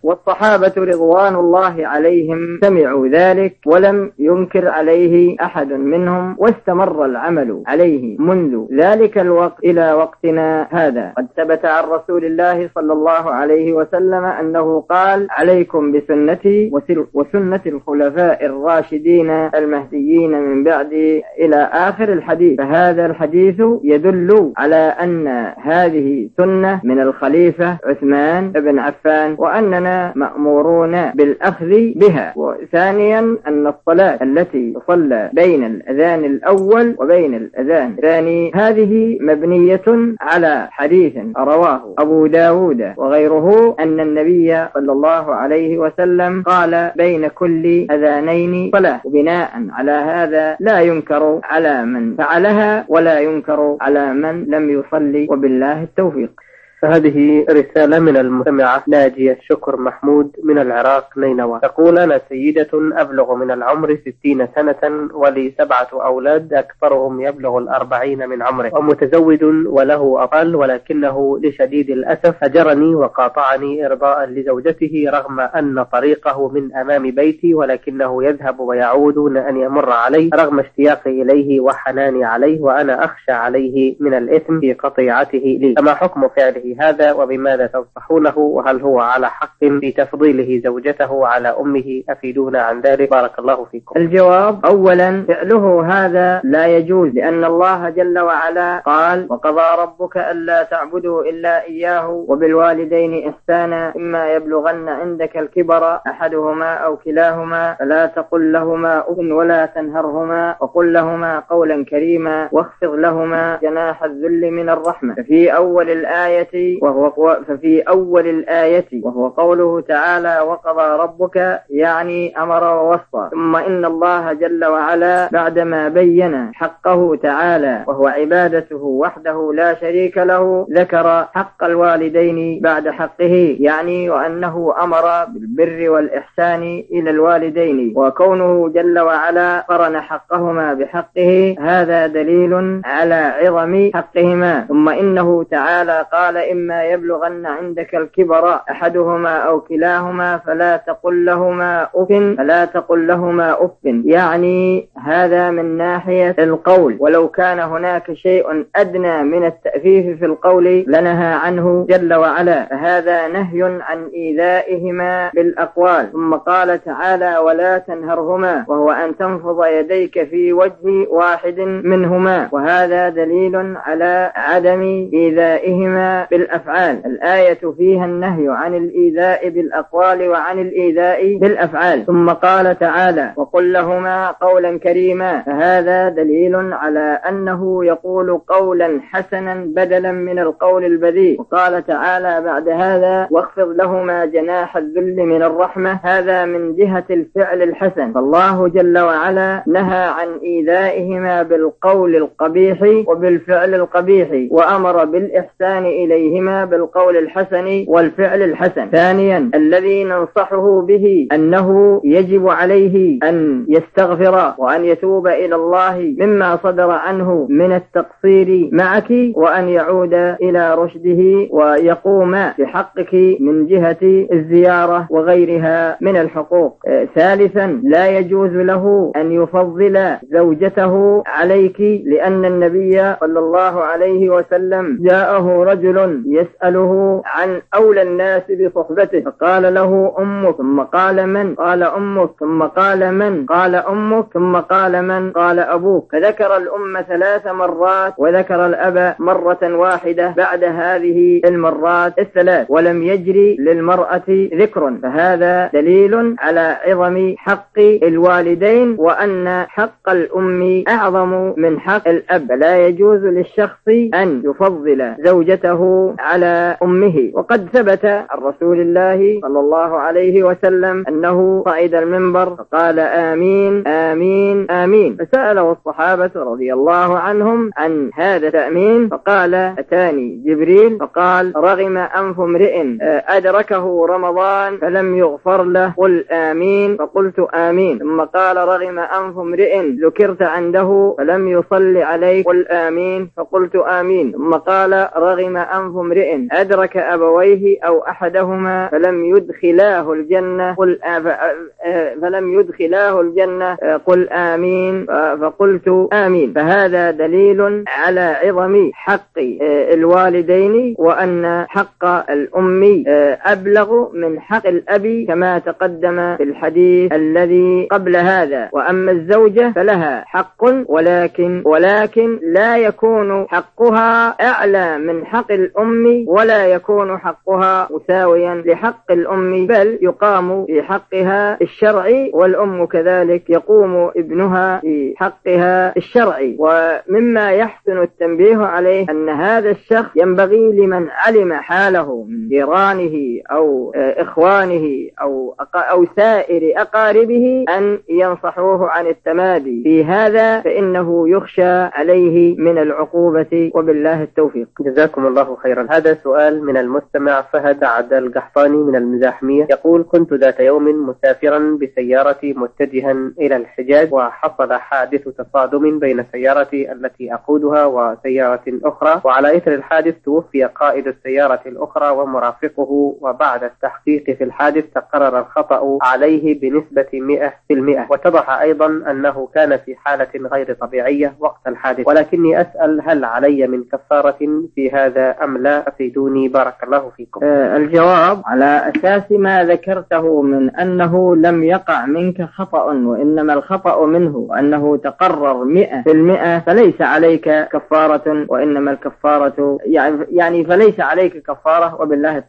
والصحابة رضوان الله عليهم سمعوا ذلك ولم ينكر عليه أحد منهم، واستمر العمل عليه منذ ذلك الوقت إلى وقتنا هذا. قد ثبت عن رسول الله صلى الله عليه وسلم أنه قال: عليكم بسنتي وسنة الخلفاء الراشدين المهديين من بعدي، إلى آخر الحديث. فهذا الحديث يدل على أن هذه سنة من الخليفة عثمان بن عفان، وأننا مأمورون بالأخذ بها. وثانيا أن الصلاة التي تصلى بين الأذان الأول وبين الأذان الثاني هذه مبنية على حديث رواه أبو داود وغيره أن النبي صلى الله عليه وسلم قال: بين كل أذانين صلاة. وبناء على هذا لا ينكر على من فعلها ولا ينكر على من لم يصلي، وبالله التوفيق. فهذه رسالة من المستمعة ناجية شكر محمود من العراق نينوى، تقول: أنا سيدة أبلغ من العمر 60 سنة ولي 7 أولاد أكثرهم يبلغ 40 من عمره، ومتزوج وله أطفال، ولكنه لشديد الأسف هجرني وقاطعني إرضاء لزوجته رغم أن طريقه من أمام بيتي، ولكنه يذهب ويعود دون أن يمر علي رغم اشتياقي إليه وحناني عليه، وأنا أخشى عليه من الإثم في قطيعته لي. فما حكم فعله هذا وبماذا تنصحونه؟ وهل هو على حق في تفضيله زوجته على أمه؟ أفيدونا عن ذلك بارك الله فيكم. الجواب: أولا فعله هذا لا يجوز، لأن الله جل وعلا قال: وقضى ربك ألا تعبدوا إلا إياه وبالوالدين إحسانا إما يبلغن عندك الكبر أحدهما أو كلاهما فلا تقل لهما أف ولا تنهرهما وقل لهما قولا كريما واخفض لهما جناح الذل من الرحمة. ففي أول الآية وهو قوله تعالى: وقضى ربك، يعني أمر ووصى. ثم إن الله جل وعلا بعدما بين حقه تعالى وهو عبادته وحده لا شريك له ذكر حق الوالدين بعد حقه، يعني وأنه أمر بالبر والإحسان إلى الوالدين، وكونه جل وعلا قرن حقهما بحقه هذا دليل على عظم حقهما. ثم إنه تعالى قال: إما يبلغن عندك الكبر أحدهما أو كلاهما فلا تقل لهما أف، يعني هذا من ناحية القول، ولو كان هناك شيء أدنى من التأفيف في القول لنهى عنه جل وعلا، فهذا نهي عن إيذائهما بالأقوال. ثم قال تعالى: ولا تنهرهما، وهو أن تنفض يديك في وجه واحد منهما، وهذا دليل على عدم إيذائهما بالأفعال. الآية فيها النهي عن الإيذاء بالأقوال وعن الإيذاء بالأفعال. ثم قال تعالى: وقل لهما قولا كريما، فهذا دليل على أنه يقول قولا حسنا بدلا من القول البذيء. وقال تعالى بعد هذا: واخفض لهما جناح الذل من الرحمة، هذا من جهة الفعل الحسن، فالله جل وعلا نهى عن إيذائهما بالقول القبيح وبالفعل القبيح، وأمر بالإحسان إليهما بالقول الحسن والفعل الحسن. ثانيا الذي ننصحه به أنه يجب عليه أن يستغفر وأن يتوب إلى الله مما صدر عنه من التقصير معك، وأن يعود إلى رشده ويقوم بحقك من جهة الزيارة وغيرها من الحقوق. ثالثا لا يجوز له أن يفضل زوجته عليك، لأن النبي صلى الله عليه وسلم جاءه رجل يسأله عن أولى الناس بصحبته، فقال له: أمك، ثم قال: من؟ قال: أمك، ثم قال: من؟ قال: أمك، ثم قال: من؟ قال: أبوك. فذكر الأم 3 مرات وذكر الأب مرة واحدة بعد هذه المرات ال3، ولم يجري للمرأة ذكر، فهذا دليل على عظم حق الوالدين وأن حق الأم أعظم من حق الأب. لا يجوز للشخص أن يفضل زوجته على أمه. وقد ثبت عن رسول الله صلى الله عليه وسلم أنه صعد المنبر فقال: آمين آمين آمين، فسأله الصحابة رضي الله عنهم عن هذا التأمين، فقال: أتاني جبريل فقال: رغم أنف امرئ أدركه رمضان فلم يغفر له، قل آمين، فقلت آمين. ثم قال: رغم أنف امرئ ذكرت عنده فلم يصل عليك، قل آمين، فقلت آمين. ثم قال: رغم أنف أنف امرئ أدرك أبويه أو أحدهما فلم يدخلاه الجنة قل آمين، فقلت آمين. فهذا دليل على عظم حق الوالدين، وأن حق الأم أبلغ من حق الأب كما تقدم في الحديث الذي قبل هذا. وأما الزوجة فلها حق، ولكن لا يكون حقها أعلى من حق الأم، ولا يكون حقها مساويا لحق الأم، بل يقام في حقها الشرعي، والأم كذلك يقوم ابنها في حقها الشرعي. ومما يحسن التنبيه عليه أن هذا الشخص ينبغي لمن علم حاله من جيرانه أو إخوانه أو سائر أقاربه أن ينصحوه عن التمادي في هذا، فإنه يخشى عليه من العقوبة، وبالله التوفيق. جزاكم الله خيرا. هذا سؤال من المستمع فهد عبد القحطاني من المزاحمية، يقول: كنت ذات يوم مسافرا بسيارتي متجها إلى الحجاز، وحصل حادث تصادم بين سيارتي التي أقودها وسيارة أخرى، وعلى إثر الحادث توفي قائد السيارة الأخرى ومرافقه، وبعد التحقيق في الحادث تقرر الخطأ عليه بنسبة 100%، واتضح أيضا أنه كان في حالة غير طبيعية وقت الحادث، ولكني أسأل هل علي من كفارة في هذا أم لا؟ أفيدوني بارك الله فيكم. الجواب على أساس ما ذكرته من أنه لم يقع منك خطأ، وإنما الخطأ منه، وأنه تقرر 100%، فليس عليك كفارة، وإنما الكفارة يعني فليس عليك كفارة، وبالله